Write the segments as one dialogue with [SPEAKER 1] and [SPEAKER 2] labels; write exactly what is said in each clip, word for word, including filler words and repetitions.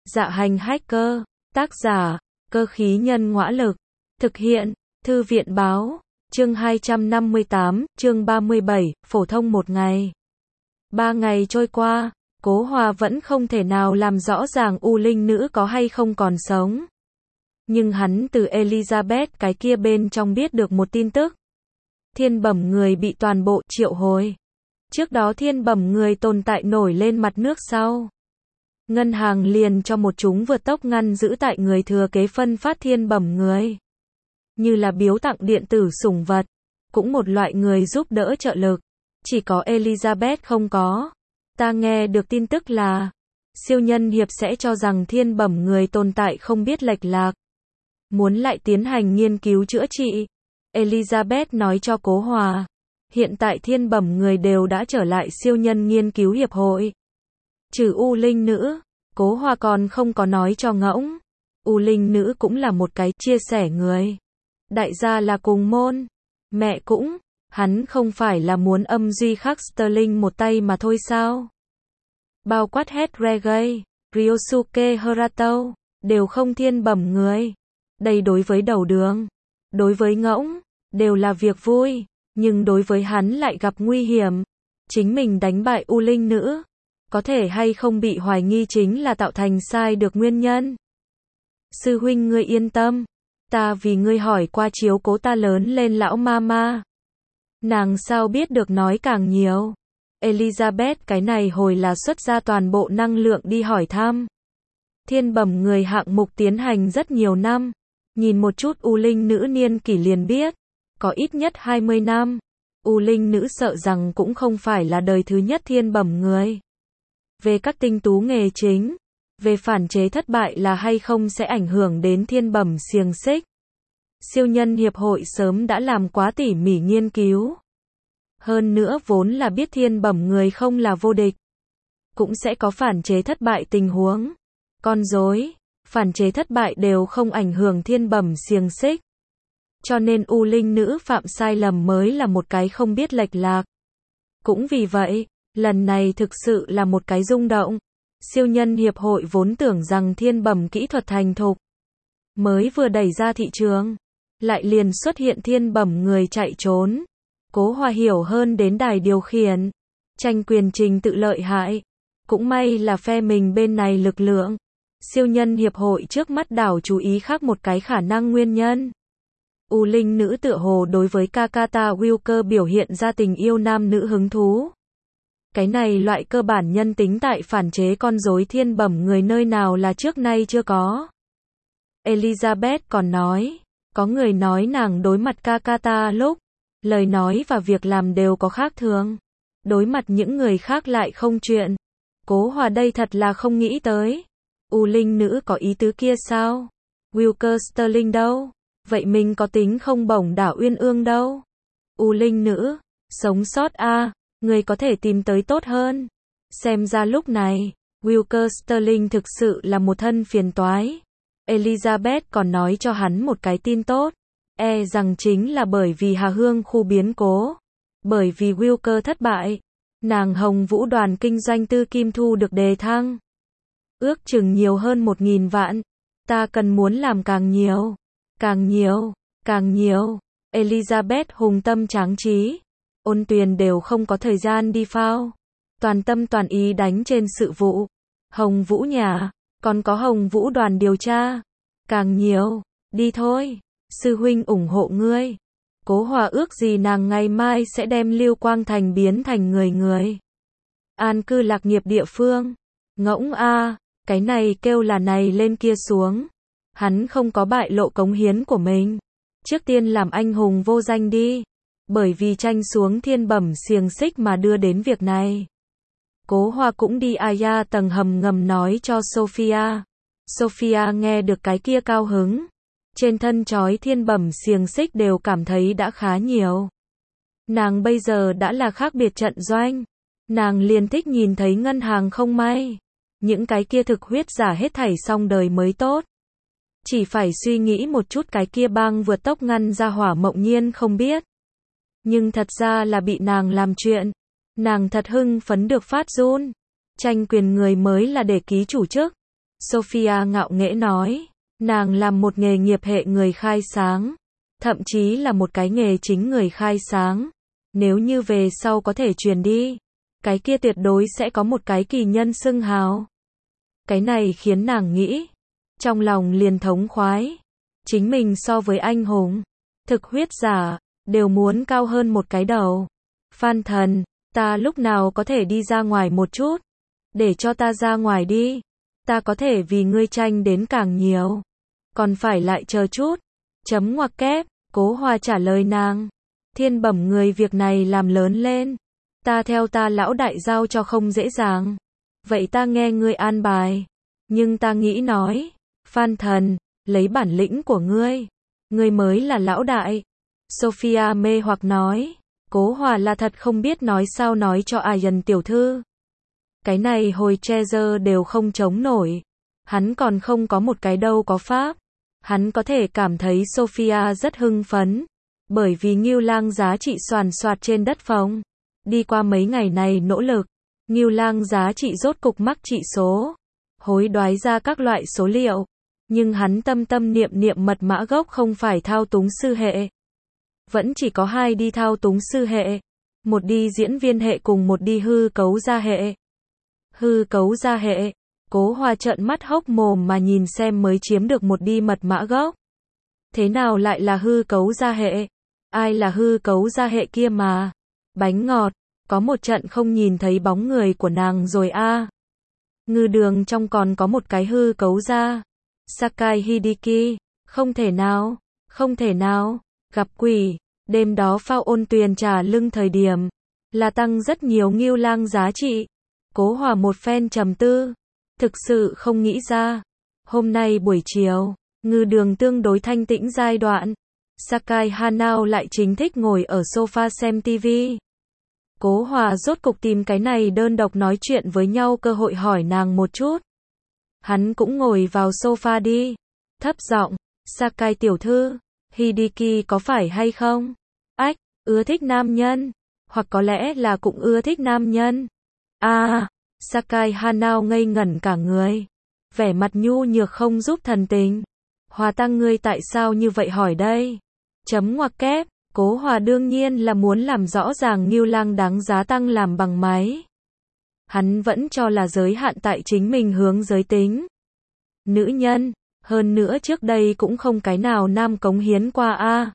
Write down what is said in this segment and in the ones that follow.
[SPEAKER 1] Dạ hành hacker, tác giả, cơ khí nhân ngõa lực, thực hiện, thư viện báo, chương hai trăm năm mươi tám, chương ba mươi bảy, phổ thông một ngày. Ba ngày trôi qua, Cố Hòa vẫn không thể nào làm rõ ràng U Linh nữ có hay không còn sống. Nhưng hắn từ Elizabeth cái kia bên trong biết được một tin tức. Thiên bẩm người bị toàn bộ triệu hồi. Trước đó thiên bẩm người tồn tại nổi lên mặt nước sau. Ngân hàng liền cho một chúng vượt tốc ngăn giữ tại người thừa kế phân phát thiên bẩm người. Như là biếu tặng điện tử sủng vật, cũng một loại người giúp đỡ trợ lực. Chỉ có Elizabeth không có. Ta nghe được tin tức là, siêu nhân hiệp sẽ cho rằng thiên bẩm người tồn tại không biết lệch lạc. Muốn lại tiến hành nghiên cứu chữa trị. Elizabeth nói cho Cố Hòa. Hiện tại thiên bẩm người đều đã trở lại siêu nhân nghiên cứu hiệp hội. Trừ U Linh nữ, Cố Hòa còn không có nói cho ngỗng. U Linh nữ cũng là một cái chia sẻ người. Đại gia là cùng môn. Mẹ cũng, hắn không phải là muốn âm duy khắc Sterling một tay mà thôi sao? Bao quát hết Reggae, Ryosuke Harato, đều không thiên bẩm người. Đây đối với đầu đường, đối với ngỗng, đều là việc vui, nhưng đối với hắn lại gặp nguy hiểm. Chính mình đánh bại U Linh nữ, có thể hay không bị hoài nghi chính là tạo thành sai được nguyên nhân. Sư huynh ngươi yên tâm, ta vì ngươi hỏi qua chiếu cố ta lớn lên lão mama. Nàng sao biết được nói càng nhiều. Elizabeth cái này hồi là xuất ra toàn bộ năng lượng đi hỏi thăm. Thiên bẩm người hạng mục tiến hành rất nhiều năm. Nhìn một chút U Linh nữ niên kỷ liền biết. Có ít nhất hai mươi năm. U Linh nữ sợ rằng cũng không phải là đời thứ nhất thiên bẩm người. Về các tinh tú nghề chính. Về phản chế thất bại là hay không sẽ ảnh hưởng đến thiên bẩm xiềng xích. Siêu nhân hiệp hội sớm đã làm quá tỉ mỉ nghiên cứu. Hơn nữa vốn là biết thiên bẩm người không là vô địch. Cũng sẽ có phản chế thất bại tình huống. Con rối, phản chế thất bại đều không ảnh hưởng thiên bẩm xiềng xích. Cho nên U Linh nữ phạm sai lầm mới là một cái không biết lệch lạc. Cũng vì vậy, lần này thực sự là một cái rung động. Siêu nhân hiệp hội vốn tưởng rằng thiên bẩm kỹ thuật thành thục. Mới vừa đẩy ra thị trường. Lại liền xuất hiện thiên bẩm người chạy trốn. Cố Hòa hiểu hơn đến đài điều khiển. Tranh quyền trình tự lợi hại. Cũng may là phe mình bên này lực lượng. Siêu nhân hiệp hội trước mắt đảo chú ý khác một cái khả năng nguyên nhân. U Linh nữ tựa hồ đối với Kakata Wilker biểu hiện ra tình yêu nam nữ hứng thú. Cái này loại cơ bản nhân tính tại phản chế con rối thiên bẩm người nơi nào là trước nay chưa có. Elizabeth còn nói, có người nói nàng đối mặt Kakata lúc, lời nói và việc làm đều có khác thường. Đối mặt những người khác lại không chuyện. Cố Hòa đây thật là không nghĩ tới. U Linh nữ có ý tứ kia sao? Wilker Sterling đâu? Vậy mình có tính không bổng đảo Uyên Ương đâu? U Linh nữ, sống sót a, à, người có thể tìm tới tốt hơn. Xem ra lúc này, Wilker Sterling thực sự là một thân phiền toái. Elizabeth còn nói cho hắn một cái tin tốt. E rằng chính là bởi vì Hà Hương khu biến cố. Bởi vì Wilker thất bại. Nàng Hồng Vũ đoàn kinh doanh tư kim thu được đề thăng. Ước chừng nhiều hơn một nghìn vạn. Ta cần muốn làm càng nhiều. Càng nhiều. Càng nhiều. Elizabeth hùng tâm tráng trí. Ôn Tuyền đều không có thời gian đi phao. Toàn tâm toàn ý đánh trên sự vụ. Hồng Vũ nhà. Còn có Hồng Vũ đoàn điều tra. Càng nhiều. Đi thôi. Sư huynh ủng hộ ngươi. Cố Hòa ước gì nàng ngày mai sẽ đem Lưu Quang Thành biến thành người người. An cư lạc nghiệp địa phương. Ngỗng a, cái này kêu là này lên kia xuống. Hắn không có bại lộ cống hiến của mình. Trước tiên làm anh hùng vô danh đi. Bởi vì tranh xuống thiên bẩm xiềng xích mà đưa đến việc này. Cố Hòa cũng đi Aya tầng hầm ngầm nói cho Sophia. Sophia nghe được cái kia cao hứng. Trên thân trói thiên bẩm xiềng xích đều cảm thấy đã khá nhiều. Nàng bây giờ đã là khác biệt trận doanh. Nàng liền thích nhìn thấy ngân hàng không may. Những cái kia thực huyết giả hết thảy xong đời mới tốt. Chỉ phải suy nghĩ một chút cái kia bang vượt tốc ngăn ra hỏa mộng nhiên không biết. Nhưng thật ra là bị nàng làm chuyện. Nàng thật hưng phấn được phát run. Tranh quyền người mới là để ký chủ chức. Sophia ngạo nghễ nói. Nàng làm một nghề nghiệp hệ người khai sáng. Thậm chí là một cái nghề chính người khai sáng. Nếu như về sau có thể truyền đi, cái kia tuyệt đối sẽ có một cái kỳ nhân xưng hào. Cái này khiến nàng nghĩ. Trong lòng liền thống khoái. Chính mình so với anh hùng, thực huyết giả, đều muốn cao hơn một cái đầu. Phan thần, ta lúc nào có thể đi ra ngoài một chút? Để cho ta ra ngoài đi. Ta có thể vì ngươi tranh đến càng nhiều. Còn phải lại chờ chút. Chấm ngoặc kép, Cố Hòa trả lời nàng. Thiên bẩm người việc này làm lớn lên. Ta theo ta lão đại giao cho không dễ dàng. Vậy ta nghe ngươi an bài. Nhưng ta nghĩ nói. Phan thần, lấy bản lĩnh của ngươi. Ngươi mới là lão đại. Sophia mê hoặc nói. Cố Hòa là thật không biết nói sao nói cho Ayan tiểu thư. Cái này hồi Treasure đều không chống nổi. Hắn còn không có một cái đâu có pháp. Hắn có thể cảm thấy Sophia rất hưng phấn. Bởi vì Ngưu Lang giá trị soàn soạt trên đất phòng. Đi qua mấy ngày này nỗ lực. Ngưu Lang giá trị rốt cục mắc trị số. Hối đoái ra các loại số liệu. Nhưng hắn tâm tâm niệm niệm mật mã gốc không phải thao túng sư hệ. Vẫn chỉ có hai đi thao túng sư hệ. Một đi diễn viên hệ cùng một đi hư cấu gia hệ. Hư cấu gia hệ. Cố Hòa trợn mắt hốc mồm mà nhìn xem mới chiếm được một đi mật mã gốc. Thế nào lại là hư cấu gia hệ? Ai là hư cấu gia hệ kia mà? Bánh ngọt, có một trận không nhìn thấy bóng người của nàng rồi a. À. Ngư đường trong còn có một cái hư cấu gia. Sakai Hideki, không thể nào, không thể nào, gặp quỷ, đêm đó phao ôn tuyền trả lưng thời điểm, là tăng rất nhiều Ngưu Lang giá trị. Cố Hòa một phen trầm tư, thực sự không nghĩ ra. Hôm nay buổi chiều, ngư đường tương đối thanh tĩnh giai đoạn, Sakai Hanao lại chính thích ngồi ở sofa xem tivi. Cố Hòa rốt cục tìm cái này đơn độc nói chuyện với nhau cơ hội hỏi nàng một chút. Hắn cũng ngồi vào sofa đi. Thấp giọng, Sakai tiểu thư, Hideki có phải hay không? Ách, ưa thích nam nhân. Hoặc có lẽ là cũng ưa thích nam nhân. À, Sakai Hanao ngây ngẩn cả người. Vẻ mặt nhu nhược không giúp thần tình. Hòa tăng ngươi tại sao như vậy hỏi đây? Chấm ngoặc kép, Cố Hòa đương nhiên là muốn làm rõ ràng Ngưu Lang đáng giá tăng làm bằng máy. Hắn vẫn cho là giới hạn tại chính mình hướng giới tính. Nữ nhân, hơn nữa trước đây cũng không cái nào nam cống hiến qua a. À.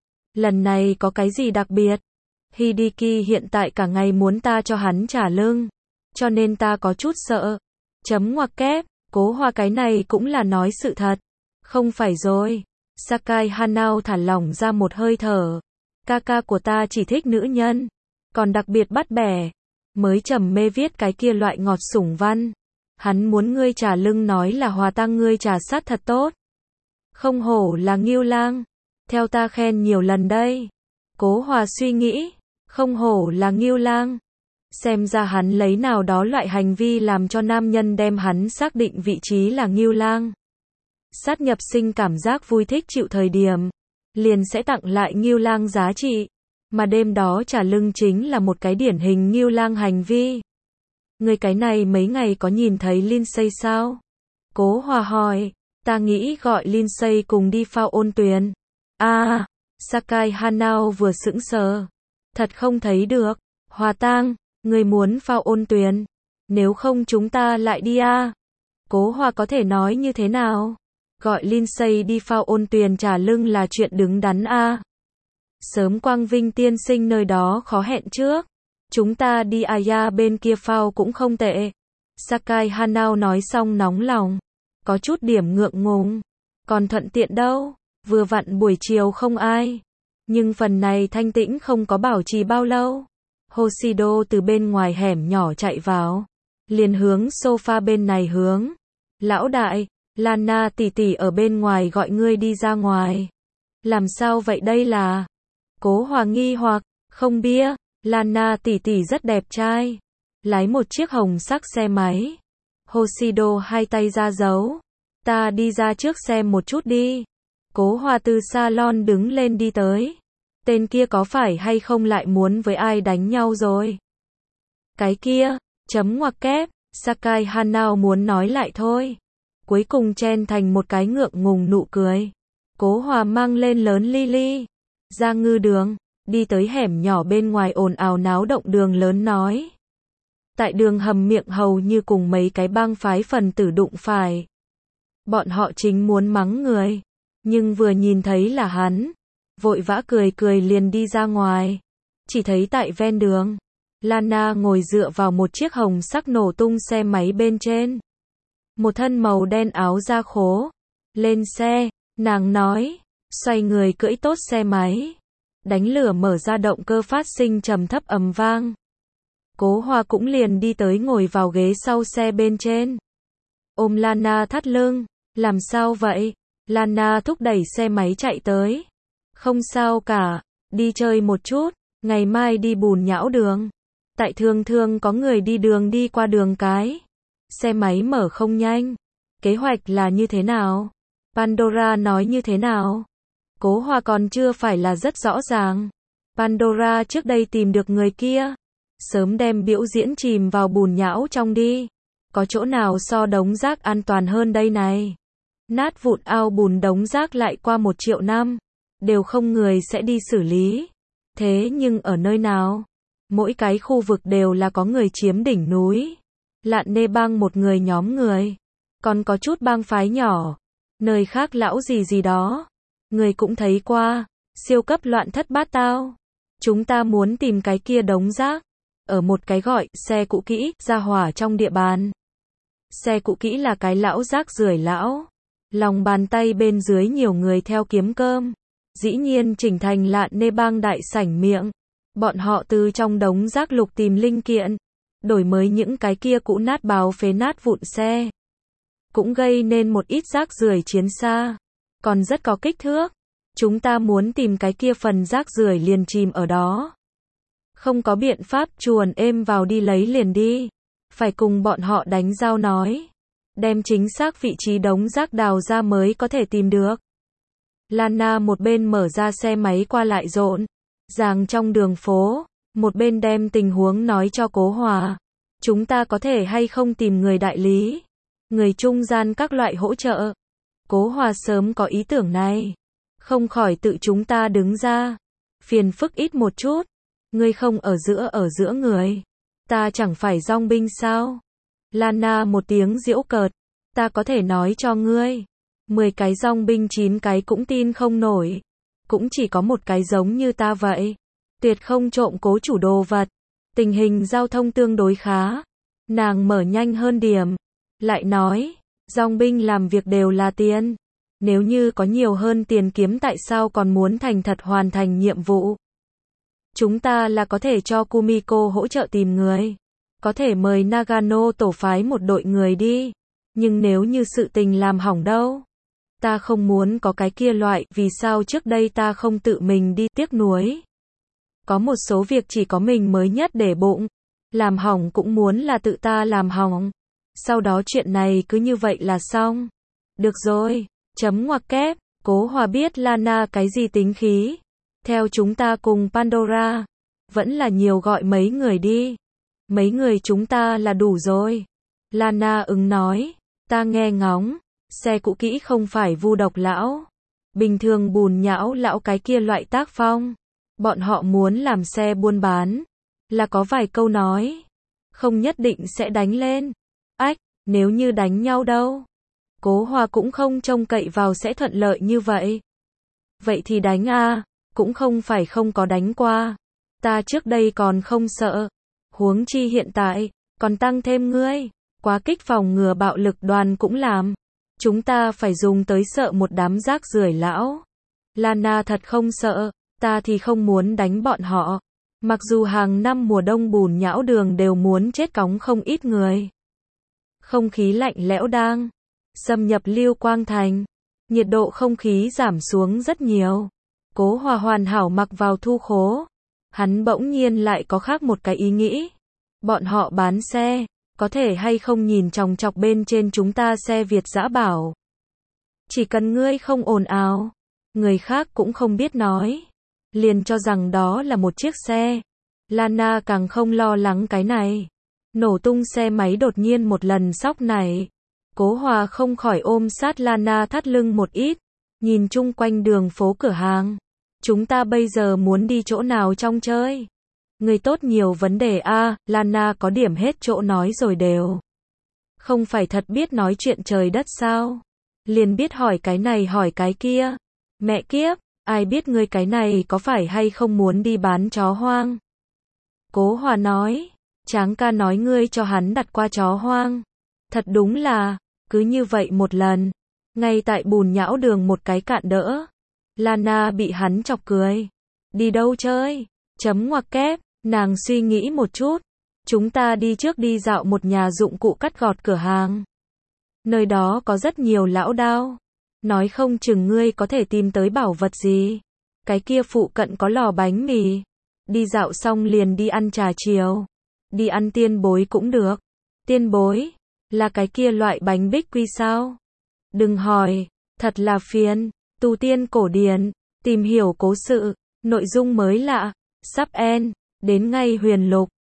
[SPEAKER 1] Lần này có cái gì đặc biệt? Hideki hiện tại cả ngày muốn ta cho hắn trả lưng, cho nên ta có chút sợ. Chấm ngoặc kép, Cố Hòa cái này cũng là nói sự thật. Không phải rồi. Sakai Hanao thả lỏng ra một hơi thở. Ca ca của ta chỉ thích nữ nhân, còn đặc biệt bắt bẻ. Mới trầm mê viết cái kia loại ngọt sủng văn. Hắn muốn ngươi trả lưng nói là Hòa tăng ngươi trả sát thật tốt. Không hổ là Ngưu Lang. Theo ta khen nhiều lần đây. Cố Hòa suy nghĩ. Không hổ là Ngưu Lang. Xem ra hắn lấy nào đó loại hành vi làm cho nam nhân đem hắn xác định vị trí là Ngưu Lang. Sát nhập sinh cảm giác vui thích chịu thời điểm, liền sẽ tặng lại Ngưu Lang giá trị. Mà đêm đó trả lưng chính là một cái điển hình Ngưu Lang hành vi. Người cái này mấy ngày có nhìn thấy Lindsay sao? Cố Hòa hỏi. Ta nghĩ gọi Lindsay cùng đi phao ôn tuyền. À, Sakai Hanao vừa sững sờ. Thật không thấy được. Hòa tang, người muốn phao ôn tuyền. Nếu không chúng ta lại đi à? Cố Hòa có thể nói như thế nào? Gọi Lindsay đi phao ôn tuyền trả lưng là chuyện đứng đắn à? Sớm Quang Vinh tiên sinh nơi đó khó hẹn trước. Chúng ta đi Aya bên kia phao cũng không tệ. Sakai Hanao nói xong nóng lòng. Có chút điểm ngượng ngùng. Còn thuận tiện đâu. Vừa vặn buổi chiều không ai. Nhưng phần này thanh tĩnh không có bảo trì bao lâu. Hoshido từ bên ngoài hẻm nhỏ chạy vào. Liền hướng sofa bên này hướng. Lão đại, Lana tỷ tỷ ở bên ngoài gọi ngươi đi ra ngoài. Làm sao vậy đây là? Cố Hòa nghi hoặc, không bia. Lana tỷ tỷ rất đẹp trai. Lái một chiếc hồng sắc xe máy. Hoshido hai tay ra dấu. Ta đi ra trước xem một chút đi. Cố Hòa từ salon đứng lên đi tới. Tên kia có phải hay không lại muốn với ai đánh nhau rồi? Cái kia, chấm ngoặc kép, Sakai Hanao muốn nói lại thôi. cuối cùng chen thành một cái ngượng ngùng nụ cười. Cố Hòa mang lên lớn Lily, ra ngư đường, đi tới hẻm nhỏ bên ngoài ồn ào náo động đường lớn nói. Tại đường hầm miệng hầu như cùng mấy cái bang phái phần tử đụng phải. Bọn họ chính muốn mắng người, nhưng vừa nhìn thấy là hắn, vội vã cười cười liền đi ra ngoài. Chỉ thấy tại ven đường, Lana ngồi dựa vào một chiếc hồng sắc nổ tung xe máy bên trên. Một thân màu đen áo da khố. Lên xe, nàng nói, xoay người cưỡi tốt xe máy. Đánh lửa mở ra động cơ phát sinh trầm thấp ầm vang. Cố Hòa cũng liền đi tới ngồi vào ghế sau xe bên trên. Ôm Lana thắt lưng, làm sao vậy? Lana thúc đẩy xe máy chạy tới. Không sao cả, đi chơi một chút, ngày mai đi Bùn Nhão đường. Tại thường thường có người đi đường đi qua đường cái. Xe máy mở không nhanh. Kế hoạch là như thế nào? Pandora nói như thế nào? Cố Hòa còn chưa phải là rất rõ ràng. Pandora trước đây tìm được người kia. Sớm đem biểu diễn chìm vào bùn nhão trong đi. Có chỗ nào so đống rác an toàn hơn đây này? Nát vụn ao bùn đống rác lại qua một triệu năm. Đều không người sẽ đi xử lý. Thế nhưng ở nơi nào? Mỗi cái khu vực đều là có người chiếm đỉnh núi. Lạn nê bang một người nhóm người. Còn có chút bang phái nhỏ. Nơi khác lão gì gì đó. Người cũng thấy qua. Siêu cấp loạn thất bát tao. Chúng ta muốn tìm cái kia đống rác. Ở một cái gọi xe cũ kỹ ra hỏa trong địa bàn. Xe cũ kỹ là cái lão rác rưởi lão. Lòng bàn tay bên dưới nhiều người theo kiếm cơm. Dĩ nhiên chỉnh thành Lạn nê bang đại sảnh miệng. Bọn họ từ trong đống rác lục tìm linh kiện. Đổi mới những cái kia cũ nát báo phế nát vụn xe. Cũng gây nên một ít rác rưởi chiến xa. Còn rất có kích thước. Chúng ta muốn tìm cái kia phần rác rưởi liền chìm ở đó. Không có biện pháp chuồn êm vào đi lấy liền đi. Phải cùng bọn họ đánh giao nói. Đem chính xác vị trí đống rác đào ra mới có thể tìm được. Lana một bên mở ra xe máy qua lại rộn ràng trong đường phố. Một bên đem tình huống nói cho Cố Hòa. Chúng ta có thể hay không tìm người đại lý. Người trung gian các loại hỗ trợ. Cố Hòa sớm có ý tưởng này. Không khỏi tự chúng ta đứng ra. Phiền phức ít một chút. Ngươi không ở giữa ở giữa người. Ta chẳng phải dong binh sao? Lana một tiếng giễu cợt. Ta có thể nói cho ngươi. Mười cái dong binh chín cái cũng tin không nổi. Cũng chỉ có một cái giống như ta vậy. Tuyệt không trộm cố chủ đồ vật. Tình hình giao thông tương đối khá. Nàng mở nhanh hơn điểm. Lại nói, dong binh làm việc đều là tiền. Nếu như có nhiều hơn tiền kiếm tại sao còn muốn thành thật hoàn thành nhiệm vụ? Chúng ta là có thể cho Kumiko hỗ trợ tìm người. Có thể mời Nagano tổ phái một đội người đi. Nhưng nếu như sự tình làm hỏng đâu? Ta không muốn có cái kia loại, vì sao trước đây ta không tự mình đi, tiếc nuối. Có một số việc chỉ có mình mới nhất để bụng. Làm hỏng cũng muốn là tự ta làm hỏng. Sau đó chuyện này cứ như vậy là xong. Được rồi, chấm ngoặc kép. Cố Hòa biết Lana cái gì tính khí. Theo chúng ta cùng Pandora. Vẫn là nhiều gọi mấy người đi. Mấy người chúng ta là đủ rồi. Lana ứng nói. Ta nghe ngóng. Xe cũ kỹ không phải vu độc lão. Bình thường bùn nhão lão cái kia loại tác phong. Bọn họ muốn làm xe buôn bán. Là có vài câu nói. Không nhất định sẽ đánh lên. Ách, nếu như đánh nhau đâu? Cố Hòa cũng không trông cậy vào sẽ thuận lợi như vậy. Vậy thì đánh à, cũng không phải không có đánh qua. Ta trước đây còn không sợ. Huống chi hiện tại, còn tăng thêm ngươi. Quá kích phòng ngừa bạo lực đoàn cũng làm. Chúng ta phải dùng tới sợ một đám rác rưởi lão. Lana thật không sợ, ta thì không muốn đánh bọn họ. Mặc dù hàng năm mùa đông bùn nhão đường đều muốn chết cóng không ít người. Không khí lạnh lẽo đang xâm nhập Lưu Quang Thành. Nhiệt độ không khí giảm xuống rất nhiều. Cố Hòa hoàn hảo mặc vào thu khố. Hắn bỗng nhiên lại có khác một cái ý nghĩ. Bọn họ bán xe, có thể hay không nhìn chòng chọc bên trên chúng ta xe Việt dã bảo. Chỉ cần ngươi không ồn ào, người khác cũng không biết nói. Liền cho rằng đó là một chiếc xe. Lana càng không lo lắng cái này. Nổ tung xe máy đột nhiên một lần sóc này. Cố Hòa không khỏi ôm sát Lana thắt lưng một ít, nhìn chung quanh đường phố cửa hàng. Chúng ta bây giờ muốn đi chỗ nào trong chơi? Người tốt nhiều vấn đề a, Lana có điểm hết chỗ nói rồi đều. Không phải thật biết nói chuyện trời đất sao? Liền biết hỏi cái này hỏi cái kia. Mẹ kiếp, ai biết ngươi cái này có phải hay không muốn đi bán chó hoang? Cố Hòa nói, Tráng ca nói ngươi cho hắn đặt qua chó hoang. Thật đúng là, cứ như vậy một lần, ngay tại bùn nhão đường một cái cạn đỡ. Lana bị hắn chọc cười. Đi đâu chơi? Chấm ngoặc kép, nàng suy nghĩ một chút. Chúng ta đi trước đi dạo một nhà dụng cụ cắt gọt cửa hàng. Nơi đó có rất nhiều lão đao. Nói không chừng ngươi có thể tìm tới bảo vật gì. Cái kia phụ cận có lò bánh mì. Đi dạo xong liền đi ăn trà chiều. Đi ăn tiên bối cũng được. Tiên bối? Là cái kia loại bánh bích quy sao? Đừng hỏi, thật là phiền. Tu tiên cổ điển, tìm hiểu cố sự, nội dung mới lạ, sắp end, đến ngay huyền lục.